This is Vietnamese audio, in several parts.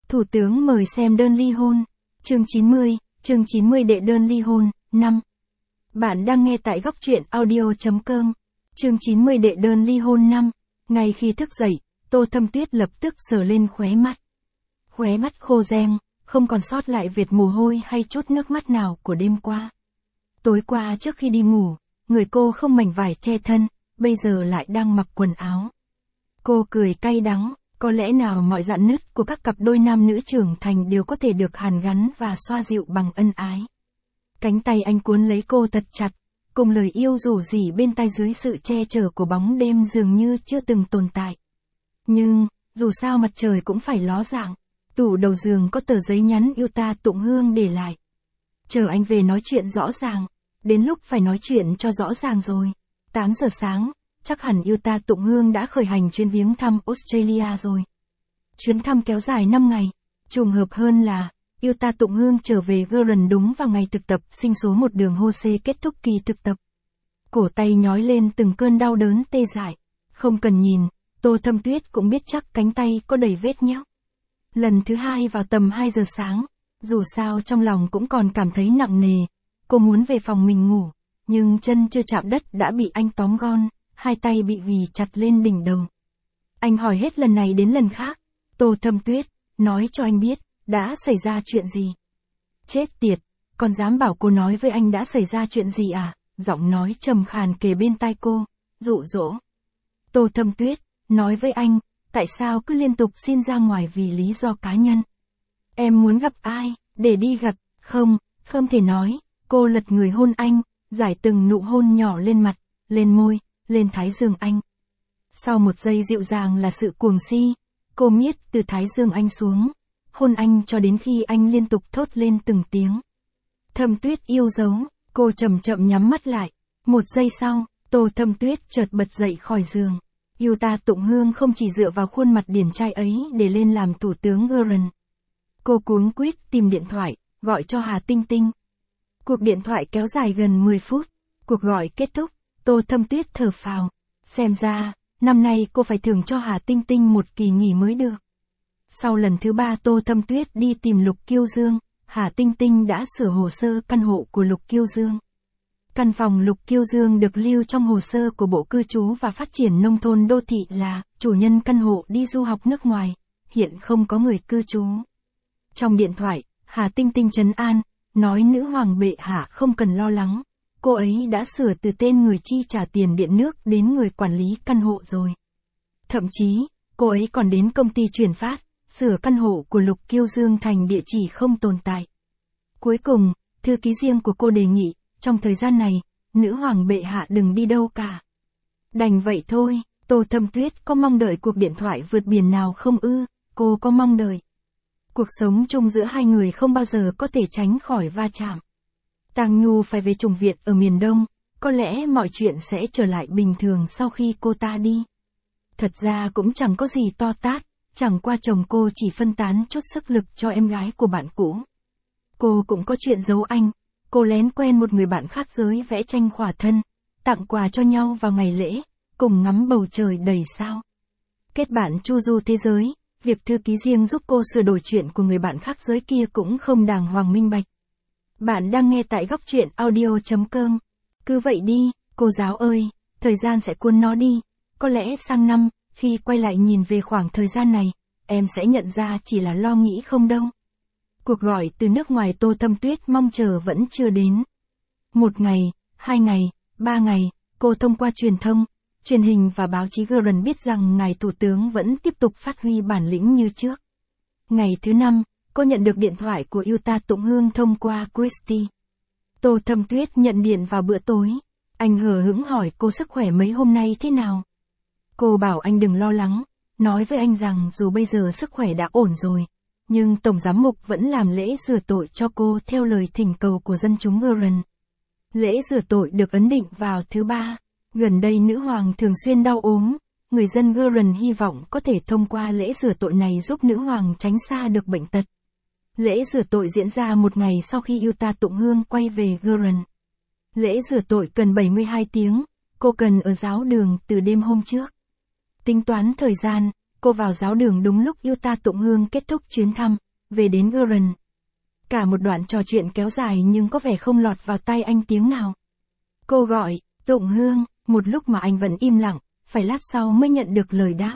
Thủ tướng mời xem đơn ly hôn. Chương 90 đệ đơn ly hôn, 5. Bạn đang nghe tại góc truyện audio.com. Chương 90 đệ đơn ly hôn 5. Ngay khi thức dậy, Tô Thâm Tuyết lập tức sờ lên khóe mắt. Khóe mắt khô reng, không còn sót lại vệt mồ hôi hay chút nước mắt nào của đêm qua. Tối qua trước khi đi ngủ, người cô không mảnh vải che thân, bây giờ lại đang mặc quần áo. Cô cười cay đắng, có lẽ nào mọi rạn nứt của các cặp đôi nam nữ trưởng thành đều có thể được hàn gắn và xoa dịu bằng ân ái. Cánh tay anh cuốn lấy cô thật chặt, cùng lời yêu rủ rỉ bên tai dưới sự che chở của bóng đêm dường như chưa từng tồn tại. Nhưng, dù sao mặt trời cũng phải ló dạng, tủ đầu giường có tờ giấy nhắn yêu ta Tụng Hương để lại. Chờ anh về nói chuyện rõ ràng, đến lúc phải nói chuyện cho rõ ràng rồi. 8 giờ sáng, chắc hẳn yêu ta Tụng Hương đã khởi hành chuyến viếng thăm Australia rồi. Chuyến thăm kéo dài 5 ngày, trùng hợp hơn là, yêu ta Tụng Hương trở về Guernsey đúng vào ngày thực tập sinh số 1 đường Jose kết thúc kỳ thực tập. Cổ tay nhói lên từng cơn đau đớn tê dại, không cần nhìn, Tô Thâm Tuyết cũng biết chắc cánh tay có đầy vết nhóc. Lần thứ 2 vào tầm 2 giờ sáng, dù sao trong lòng cũng còn cảm thấy nặng nề, cô muốn về phòng mình ngủ, nhưng chân chưa chạm đất đã bị anh tóm gọn, hai tay bị ghì chặt lên đỉnh đầu. Anh hỏi hết lần này đến lần khác, Tô Thâm Tuyết, nói cho anh biết, đã xảy ra chuyện gì? Chết tiệt, còn dám bảo cô nói với anh đã xảy ra chuyện gì à? Giọng nói trầm khàn kề bên tai cô, dụ dỗ. Tô Thâm Tuyết, nói với anh, tại sao cứ liên tục xin ra ngoài vì lý do cá nhân? Em muốn gặp ai, để đi gặp, không thể nói, cô lật người hôn anh, giải từng nụ hôn nhỏ lên mặt, lên môi, lên thái dương anh. Sau một giây dịu dàng là sự cuồng si, cô miết từ thái dương anh xuống, hôn anh cho đến khi anh liên tục thốt lên từng tiếng. Thâm Tuyết yêu dấu, cô chậm chậm nhắm mắt lại. Một giây sau, Tô Thâm Tuyết chợt bật dậy khỏi giường. Yêu ta Tụng Hương không chỉ dựa vào khuôn mặt điển trai ấy để lên làm thủ tướng Guernsey. Cô cuống quýt tìm điện thoại, gọi cho Hà Tinh Tinh. Cuộc điện thoại kéo dài gần 10 phút. Cuộc gọi kết thúc, Tô Thâm Tuyết thở phào. Xem ra, năm nay cô phải thưởng cho Hà Tinh Tinh một kỳ nghỉ mới được. Sau lần thứ 3 Tô Thâm Tuyết đi tìm Lục Kiêu Dương, Hà Tinh Tinh đã sửa hồ sơ căn hộ của Lục Kiêu Dương. Căn phòng Lục Kiêu Dương được lưu trong hồ sơ của Bộ Cư trú và Phát triển Nông thôn Đô thị là, chủ nhân căn hộ đi du học nước ngoài, hiện không có người cư trú. Trong điện thoại, Hà Tinh Tinh trấn an, nói nữ hoàng bệ hạ không cần lo lắng, cô ấy đã sửa từ tên người chi trả tiền điện nước đến người quản lý căn hộ rồi. Thậm chí, cô ấy còn đến công ty chuyển phát, sửa căn hộ của Lục Kiêu Dương thành địa chỉ không tồn tại. Cuối cùng, thư ký riêng của cô đề nghị, trong thời gian này, nữ hoàng bệ hạ đừng đi đâu cả. Đành vậy thôi, Tô Thâm Tuyết có mong đợi cuộc điện thoại vượt biển nào không ư? Cô có mong đợi. Cuộc sống chung giữa hai người không bao giờ có thể tránh khỏi va chạm. Tang Nhu phải về chủng viện ở miền Đông, có lẽ mọi chuyện sẽ trở lại bình thường sau khi cô ta đi. Thật ra cũng chẳng có gì to tát, chẳng qua chồng cô chỉ phân tán chút sức lực cho em gái của bạn cũ. Cô cũng có chuyện giấu anh, cô lén quen một người bạn khác giới vẽ tranh khỏa thân, tặng quà cho nhau vào ngày lễ, cùng ngắm bầu trời đầy sao. Kết bạn chu du thế giới, việc thư ký riêng giúp cô sửa đổi chuyện của người bạn khác giới kia cũng không đàng hoàng minh bạch. Bạn đang nghe tại góc truyện audio.com. Cứ vậy đi, cô giáo ơi, thời gian sẽ cuốn nó đi, có lẽ sang năm, khi quay lại nhìn về khoảng thời gian này, em sẽ nhận ra chỉ là lo nghĩ không đâu. Cuộc gọi từ nước ngoài Tô Thâm Tuyết mong chờ vẫn chưa đến. 1 ngày, 2 ngày, 3 ngày, cô thông qua truyền thông, truyền hình và báo chí Guernsey biết rằng ngài thủ tướng vẫn tiếp tục phát huy bản lĩnh như trước. Ngày thứ 5, cô nhận được điện thoại của yêu ta Tụng Hương thông qua Christy. Tô Thâm Tuyết nhận điện vào bữa tối. Anh hờ hững hỏi cô sức khỏe mấy hôm nay thế nào. Cô bảo anh đừng lo lắng, nói với anh rằng dù bây giờ sức khỏe đã ổn rồi, nhưng Tổng Giám mục vẫn làm lễ rửa tội cho cô theo lời thỉnh cầu của dân chúng Guernsey. Lễ rửa tội được ấn định vào thứ 3. Gần đây nữ hoàng thường xuyên đau ốm, người dân Guernsey hy vọng có thể thông qua lễ rửa tội này giúp nữ hoàng tránh xa được bệnh tật. Lễ rửa tội diễn ra một ngày sau khi yêu ta Tụng Hương quay về Guernsey. Lễ rửa tội cần 72 tiếng, cô cần ở giáo đường từ đêm hôm trước. Tính toán thời gian, cô vào giáo đường đúng lúc Yuta Tụng Hương kết thúc chuyến thăm, về đến Guren. Cả một đoạn trò chuyện kéo dài nhưng có vẻ không lọt vào tai anh tiếng nào. Cô gọi, Tụng Hương, một lúc mà anh vẫn im lặng, phải lát sau mới nhận được lời đáp.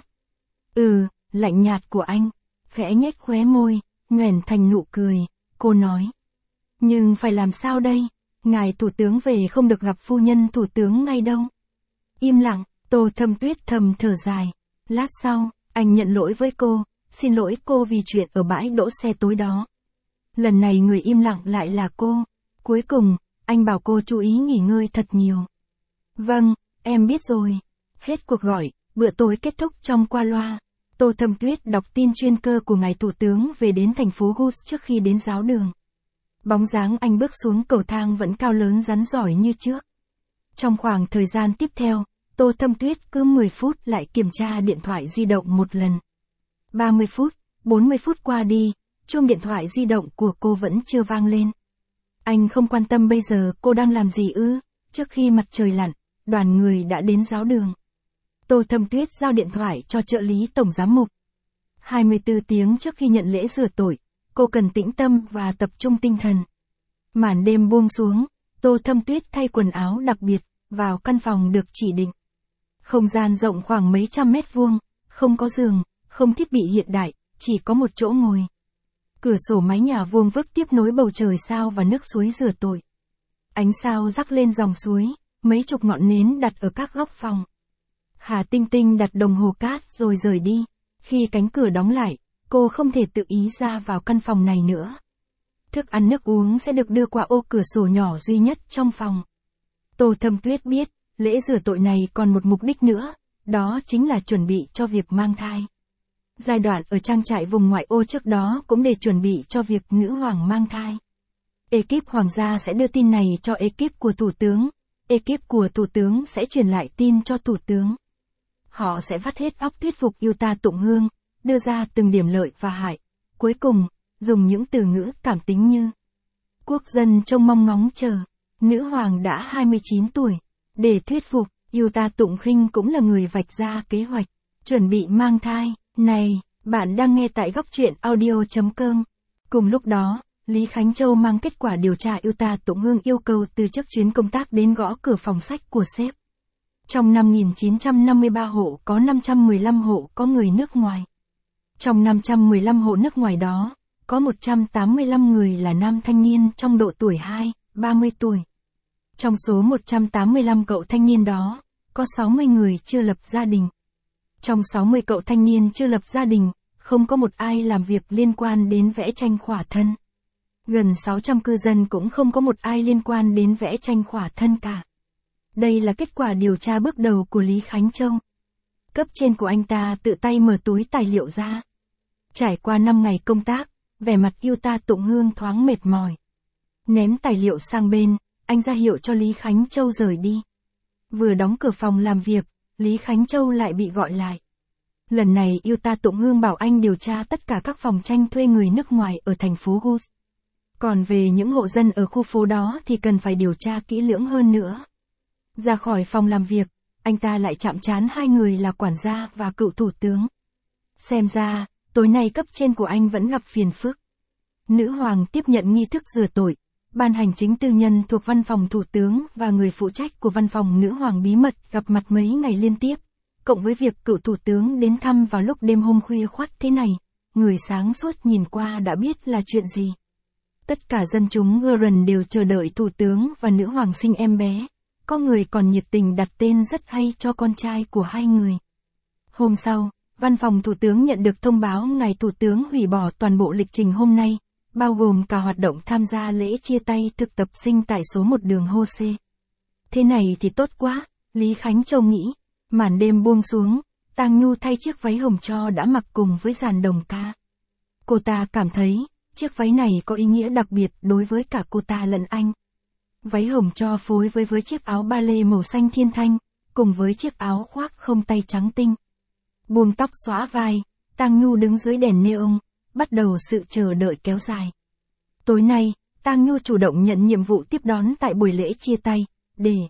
Lạnh nhạt của anh, khẽ nhếch khóe môi, nhoẻn thành nụ cười, cô nói. Nhưng phải làm sao đây, ngài thủ tướng về không được gặp phu nhân thủ tướng ngay đâu. Im lặng, Tô Thâm Tuyết thầm thở dài. Lát sau, anh nhận lỗi với cô, xin lỗi cô vì chuyện ở bãi đỗ xe tối đó. Lần này người im lặng lại là cô. Cuối cùng, anh bảo cô chú ý nghỉ ngơi thật nhiều. Vâng, em biết rồi. Hết cuộc gọi, bữa tối kết thúc trong qua loa. Tô Thâm Tuyết đọc tin chuyên cơ của ngài thủ tướng về đến thành phố Gus trước khi đến giáo đường. Bóng dáng anh bước xuống cầu thang vẫn cao lớn rắn giỏi như trước. Trong khoảng thời gian tiếp theo, Tô Thâm Tuyết cứ 10 phút lại kiểm tra điện thoại di động một lần. 30 phút, 40 phút qua đi, chuông điện thoại di động của cô vẫn chưa vang lên. Anh không quan tâm bây giờ cô đang làm gì ư, trước khi mặt trời lặn, đoàn người đã đến giáo đường. Tô Thâm Tuyết giao điện thoại cho trợ lý tổng giám mục. 24 tiếng trước khi nhận lễ rửa tội, cô cần tĩnh tâm và tập trung tinh thần. Màn đêm buông xuống, Tô Thâm Tuyết thay quần áo đặc biệt, vào căn phòng được chỉ định. Không gian rộng khoảng mấy trăm mét vuông, không có giường, không thiết bị hiện đại, chỉ có một chỗ ngồi. Cửa sổ mái nhà vuông vức tiếp nối bầu trời sao và nước suối rửa tội. Ánh sao rắc lên dòng suối, mấy chục ngọn nến đặt ở các góc phòng. Hà Tinh Tinh đặt đồng hồ cát rồi rời đi. Khi cánh cửa đóng lại, cô không thể tự ý ra vào căn phòng này nữa. Thức ăn nước uống sẽ được đưa qua ô cửa sổ nhỏ duy nhất trong phòng. Tô Thâm Tuyết biết, lễ rửa tội này còn một mục đích nữa, đó chính là chuẩn bị cho việc mang thai. Giai đoạn ở trang trại vùng ngoại ô trước đó cũng để chuẩn bị cho việc nữ hoàng mang thai. Ekip hoàng gia sẽ đưa tin này cho ekip của thủ tướng. Ekip của thủ tướng sẽ truyền lại tin cho thủ tướng. Họ sẽ vắt hết óc thuyết phục Yuta Tụng Hương, đưa ra từng điểm lợi và hại. Cuối cùng, dùng những từ ngữ cảm tính như quốc dân trông mong ngóng chờ. Nữ hoàng đã 29 tuổi. Để thuyết phục, Yuta Tụng Khinh cũng là người vạch ra kế hoạch, chuẩn bị mang thai. Này, bạn đang nghe tại góc truyện audio.com. Cùng lúc đó, Lý Khánh Châu mang kết quả điều tra Yuta Tụng Hương yêu cầu từ chức chuyến công tác đến gõ cửa phòng sách của sếp. Trong 5.953 hộ có 515 hộ có người nước ngoài. Trong 515 hộ nước ngoài đó, có 185 người là nam thanh niên trong độ tuổi 30 tuổi. Trong số 185 cậu thanh niên đó, có 60 người chưa lập gia đình. Trong 60 cậu thanh niên chưa lập gia đình, không có một ai làm việc liên quan đến vẽ tranh khỏa thân. Gần 600 cư dân cũng không có một ai liên quan đến vẽ tranh khỏa thân cả. Đây là kết quả điều tra bước đầu của Lý Khánh Châu. Cấp trên của anh ta tự tay mở túi tài liệu ra. Trải qua 5 ngày công tác, vẻ mặt Yuta Tụng Hương thoáng mệt mỏi. Ném tài liệu sang bên, anh ra hiệu cho Lý Khánh Châu rời đi. Vừa đóng cửa phòng làm việc, Lý Khánh Châu lại bị gọi lại. Lần này Yuta Tụng Hương bảo anh điều tra tất cả các phòng tranh thuê người nước ngoài ở thành phố Gus. Còn về những hộ dân ở khu phố đó thì cần phải điều tra kỹ lưỡng hơn nữa. Ra khỏi phòng làm việc, anh ta lại chạm trán hai người là quản gia và cựu thủ tướng. Xem ra, tối nay cấp trên của anh vẫn gặp phiền phức. Nữ hoàng tiếp nhận nghi thức rửa tội, ban hành chính tư nhân thuộc văn phòng thủ tướng và người phụ trách của văn phòng nữ hoàng bí mật gặp mặt mấy ngày liên tiếp. Cộng với việc cựu thủ tướng đến thăm vào lúc đêm hôm khuya khoắt thế này, người sáng suốt nhìn qua đã biết là chuyện gì. Tất cả dân chúng Guren đều chờ đợi thủ tướng và nữ hoàng sinh em bé. Có người còn nhiệt tình đặt tên rất hay cho con trai của hai người. Hôm sau, văn phòng thủ tướng nhận được thông báo ngài thủ tướng hủy bỏ toàn bộ lịch trình hôm nay, bao gồm cả hoạt động tham gia lễ chia tay thực tập sinh tại số 1 đường Hô-xê. Thế này thì tốt quá, Lý Khánh Châu nghĩ. Màn đêm buông xuống, Tang Nhu thay chiếc váy hồng tro đã mặc cùng với dàn đồng ca. Cô ta cảm thấy, chiếc váy này có ý nghĩa đặc biệt đối với cả cô ta lẫn anh. Váy hồng tro phối với chiếc áo ba lê màu xanh thiên thanh, cùng với chiếc áo khoác không tay trắng tinh. Buông tóc xõa vai, Tang Nhu đứng dưới đèn neon, bắt đầu sự chờ đợi kéo dài. Tối nay, Tang Nhu chủ động nhận nhiệm vụ tiếp đón tại buổi lễ chia tay,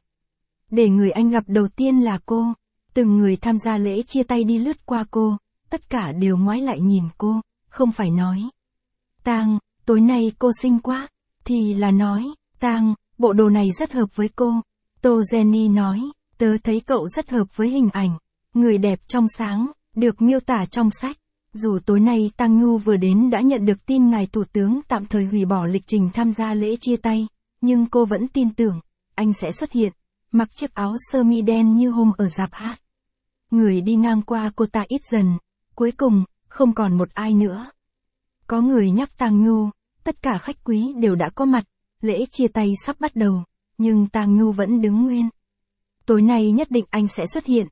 để người anh gặp đầu tiên là cô. Từng người tham gia lễ chia tay đi lướt qua cô, tất cả đều ngoái lại nhìn cô, không phải nói. Tang, tối nay cô xinh quá, thì là nói, Tang, bộ đồ này rất hợp với cô. Tô Jenny nói, tớ thấy cậu rất hợp với hình ảnh, người đẹp trong sáng, được miêu tả trong sách. Dù tối nay Tang Nhu vừa đến đã nhận được tin ngài thủ tướng tạm thời hủy bỏ lịch trình tham gia lễ chia tay, nhưng cô vẫn tin tưởng, anh sẽ xuất hiện, mặc chiếc áo sơ mi đen như hôm ở rạp hát. Người đi ngang qua cô ta ít dần, cuối cùng, không còn một ai nữa. Có người nhắc Tang Nhu, tất cả khách quý đều đã có mặt, lễ chia tay sắp bắt đầu, nhưng Tang Nhu vẫn đứng nguyên. Tối nay nhất định anh sẽ xuất hiện,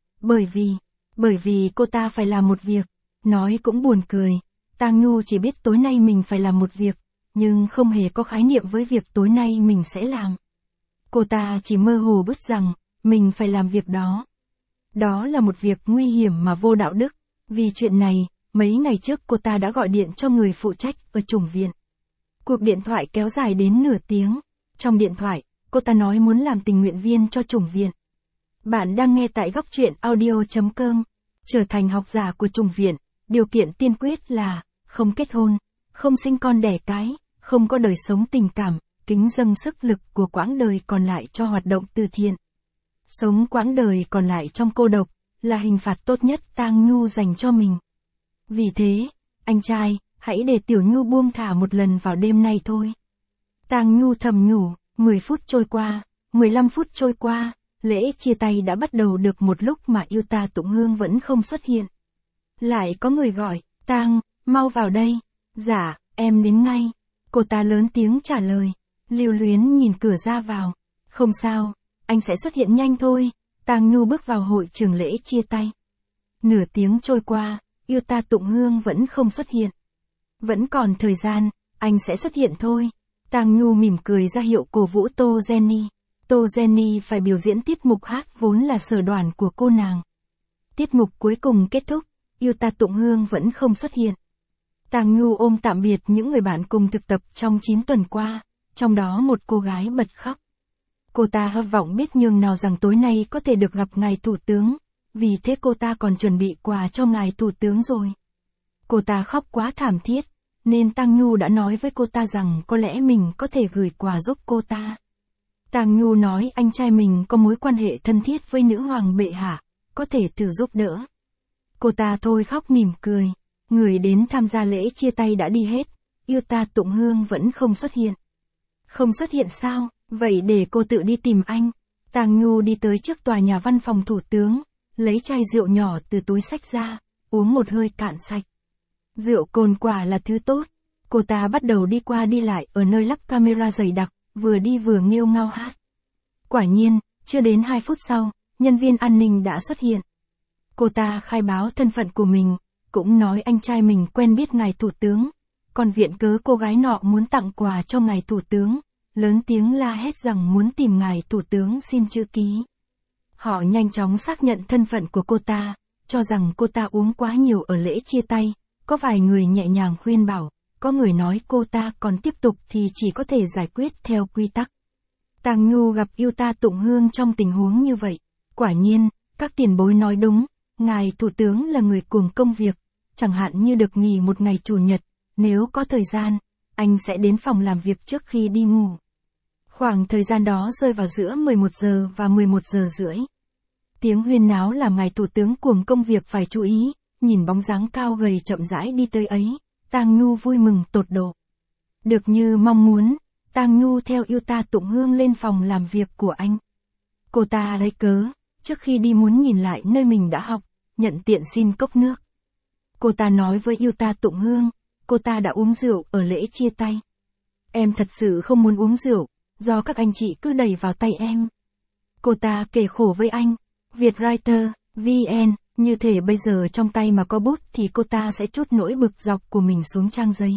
bởi vì cô ta phải làm một việc. Nói cũng buồn cười, Tang Nhu chỉ biết tối nay mình phải làm một việc, nhưng không hề có khái niệm với việc tối nay mình sẽ làm. Cô ta chỉ mơ hồ biết rằng, mình phải làm việc đó. Đó là một việc nguy hiểm mà vô đạo đức, vì chuyện này, mấy ngày trước cô ta đã gọi điện cho người phụ trách ở chủng viện. Cuộc điện thoại kéo dài đến nửa tiếng, trong điện thoại, cô ta nói muốn làm tình nguyện viên cho chủng viện. Bạn đang nghe tại góc truyện audio.com, trở thành học giả của chủng viện. Điều kiện tiên quyết là, không kết hôn, không sinh con đẻ cái, không có đời sống tình cảm, kính dâng sức lực của quãng đời còn lại cho hoạt động từ thiện. Sống quãng đời còn lại trong cô độc, là hình phạt tốt nhất Tang Nhu dành cho mình. Vì thế, anh trai, hãy để Tiểu Nhu buông thả một lần vào đêm nay thôi. Tang Nhu thầm nhủ, 10 phút trôi qua, 15 phút trôi qua, lễ chia tay đã bắt đầu được một lúc mà Yuta Tụng Hương vẫn không xuất hiện. Lại có người gọi, Tang, mau vào đây. Dạ, em đến ngay. Cô ta lớn tiếng trả lời, lưu luyến nhìn cửa ra vào. Không sao, anh sẽ xuất hiện nhanh thôi. Tang Nhu bước vào hội trường lễ chia tay. Nửa tiếng trôi qua, Yuta Tụng Hương vẫn không xuất hiện. Vẫn còn thời gian, anh sẽ xuất hiện thôi. Tang Nhu mỉm cười ra hiệu cổ vũ Tô Jenny. Tô Jenny phải biểu diễn tiết mục hát vốn là sở đoàn của cô nàng. Tiết mục cuối cùng kết thúc. Yuta Tụng Hương vẫn không xuất hiện. Tang Nhu ôm tạm biệt những người bạn cùng thực tập trong 9 tuần qua, trong đó một cô gái bật khóc. Cô ta hy vọng biết nhường nào rằng tối nay có thể được gặp ngài thủ tướng, vì thế cô ta còn chuẩn bị quà cho ngài thủ tướng rồi. Cô ta khóc quá thảm thiết, nên Tang Nhu đã nói với cô ta rằng có lẽ mình có thể gửi quà giúp cô ta. Tang Nhu nói anh trai mình có mối quan hệ thân thiết với nữ hoàng bệ hạ, có thể thử giúp đỡ. Cô ta thôi khóc mỉm cười, người đến tham gia lễ chia tay đã đi hết, Yuta Tụng Hương vẫn không xuất hiện. Không xuất hiện sao, vậy để cô tự đi tìm anh. Tang Nhu đi tới trước tòa nhà văn phòng thủ tướng, lấy chai rượu nhỏ từ túi xách ra, uống một hơi cạn sạch. Rượu cồn quả là thứ tốt, cô ta bắt đầu đi qua đi lại ở nơi lắp camera dày đặc, vừa đi vừa nghêu ngao hát. Quả nhiên, chưa đến 2 phút sau, nhân viên an ninh đã xuất hiện. Cô ta khai báo thân phận của mình, cũng nói anh trai mình quen biết ngài thủ tướng, còn viện cớ cô gái nọ muốn tặng quà cho ngài thủ tướng, lớn tiếng la hét rằng muốn tìm ngài thủ tướng xin chữ ký. Họ nhanh chóng xác nhận thân phận của cô ta, cho rằng cô ta uống quá nhiều ở lễ chia tay, có vài người nhẹ nhàng khuyên bảo, có người nói cô ta còn tiếp tục thì chỉ có thể giải quyết theo quy tắc. Tang Nhu gặp Yuta Tụng Hương trong tình huống như vậy, quả nhiên, các tiền bối nói đúng. Ngài thủ tướng là người cuồng công việc, chẳng hạn như được nghỉ một ngày chủ nhật, nếu có thời gian, anh sẽ đến phòng làm việc trước khi đi ngủ. Khoảng thời gian đó rơi vào giữa 11 giờ và 11 giờ rưỡi. Tiếng huyên náo làm ngài thủ tướng cuồng công việc phải chú ý, nhìn bóng dáng cao gầy chậm rãi đi tới ấy, Tang Nhu vui mừng tột độ. Được như mong muốn, Tang Nhu theo Yuta Tụng Hương lên phòng làm việc của anh. Cô ta lấy cớ, trước khi đi muốn nhìn lại nơi mình đã học, nhận tiện xin cốc nước. Cô ta nói với Yuta Tụng Hương, cô ta đã uống rượu ở lễ chia tay. Em thật sự không muốn uống rượu, do các anh chị cứ đẩy vào tay em. Cô ta kể khổ với anh, Vietwriter, VN, như thể bây giờ trong tay mà có bút thì cô ta sẽ trút nỗi bực dọc của mình xuống trang giấy.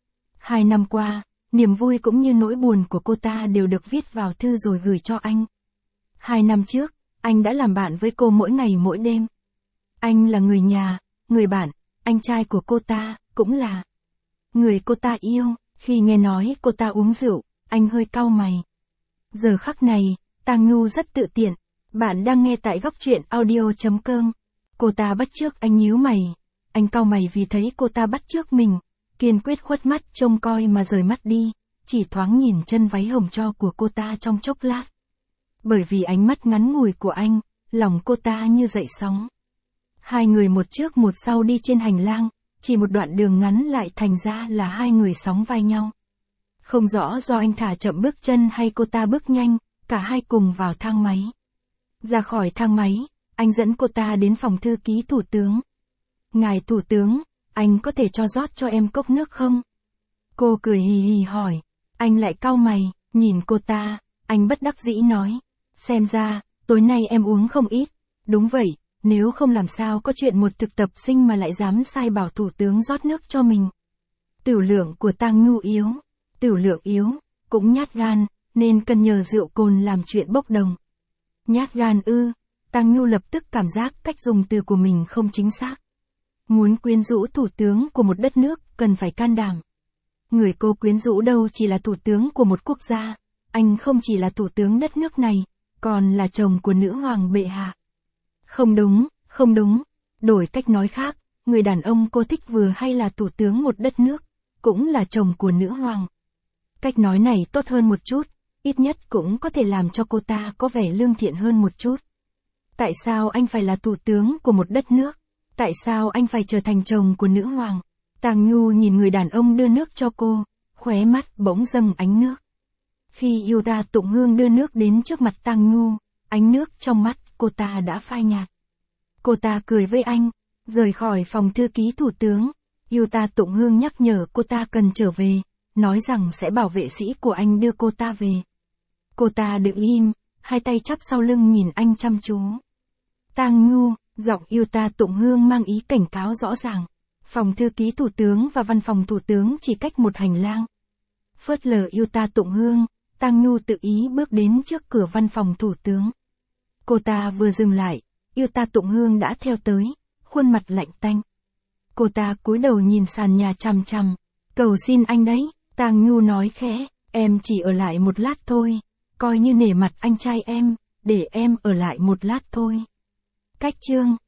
2 năm qua, niềm vui cũng như nỗi buồn của cô ta đều được viết vào thư rồi gửi cho anh. 2 năm trước, anh đã làm bạn với cô mỗi ngày mỗi đêm. Anh là người nhà, người bạn, anh trai của cô ta, cũng là người cô ta yêu. Khi nghe nói cô ta uống rượu, anh hơi cau mày. Giờ khắc này, Tang Nhu rất tự tiện. Bạn đang nghe tại góc truyện audio.com. Cô ta bắt chước anh nhíu mày. Anh cau mày vì thấy cô ta bắt chước mình, kiên quyết khuất mắt trông coi mà rời mắt đi, chỉ thoáng nhìn chân váy hồng cho của cô ta trong chốc lát. Bởi vì ánh mắt ngắn ngủi của anh, lòng cô ta như dậy sóng. Hai người một trước một sau đi trên hành lang, chỉ một đoạn đường ngắn lại thành ra là hai người sóng vai nhau. Không rõ do anh thả chậm bước chân hay cô ta bước nhanh, cả hai cùng vào thang máy. Ra khỏi thang máy, anh dẫn cô ta đến phòng thư ký thủ tướng. Ngài thủ tướng, anh có thể cho rót cho em cốc nước không? Cô cười hì hì hỏi. Anh lại cau mày, nhìn cô ta, anh bất đắc dĩ nói. Xem ra, tối nay em uống không ít. Đúng vậy, nếu không làm sao có chuyện một thực tập sinh mà lại dám sai bảo thủ tướng rót nước cho mình. Tửu lượng của Tang Nhu yếu. Tửu lượng yếu, cũng nhát gan, nên cần nhờ rượu cồn làm chuyện bốc đồng. Nhát gan ư? Tang Nhu lập tức cảm giác cách dùng từ của mình không chính xác. Muốn quyến rũ thủ tướng của một đất nước, cần phải can đảm. Người cô quyến rũ đâu chỉ là thủ tướng của một quốc gia, anh không chỉ là thủ tướng đất nước này, còn là chồng của nữ hoàng bệ hạ. Không đúng, không đúng. Đổi cách nói khác, người đàn ông cô thích vừa hay là thủ tướng một đất nước, cũng là chồng của nữ hoàng. Cách nói này tốt hơn một chút, ít nhất cũng có thể làm cho cô ta có vẻ lương thiện hơn một chút. Tại sao anh phải là thủ tướng của một đất nước? Tại sao anh phải trở thành chồng của nữ hoàng? Tang Nhu nhìn người đàn ông đưa nước cho cô, khóe mắt bỗng dâng ánh nước. Khi Yuta Tụng Hương đưa nước đến trước mặt Tang Nhu, ánh nước trong mắt cô ta đã phai nhạt. Cô ta cười với anh, rời khỏi phòng thư ký thủ tướng. Yuta Tụng Hương nhắc nhở cô ta cần trở về, nói rằng sẽ bảo vệ sĩ của anh đưa cô ta về. Cô ta đứng im, hai tay chắp sau lưng nhìn anh chăm chú. Tang Nhu, giọng Yuta Tụng Hương mang ý cảnh cáo rõ ràng. Phòng thư ký thủ tướng và văn phòng thủ tướng chỉ cách một hành lang. Phớt lờ Yuta Tụng Hương, Tang Nhu tự ý bước đến trước cửa văn phòng thủ tướng. Cô ta vừa dừng lại, Yuta Tụng Hương đã theo tới, khuôn mặt lạnh tanh. Cô ta cúi đầu nhìn sàn nhà chằm chằm. Cầu xin anh đấy, Tang Nhu nói khẽ, em chỉ ở lại một lát thôi, coi như nể mặt anh trai em, để em ở lại một lát thôi. Cách chương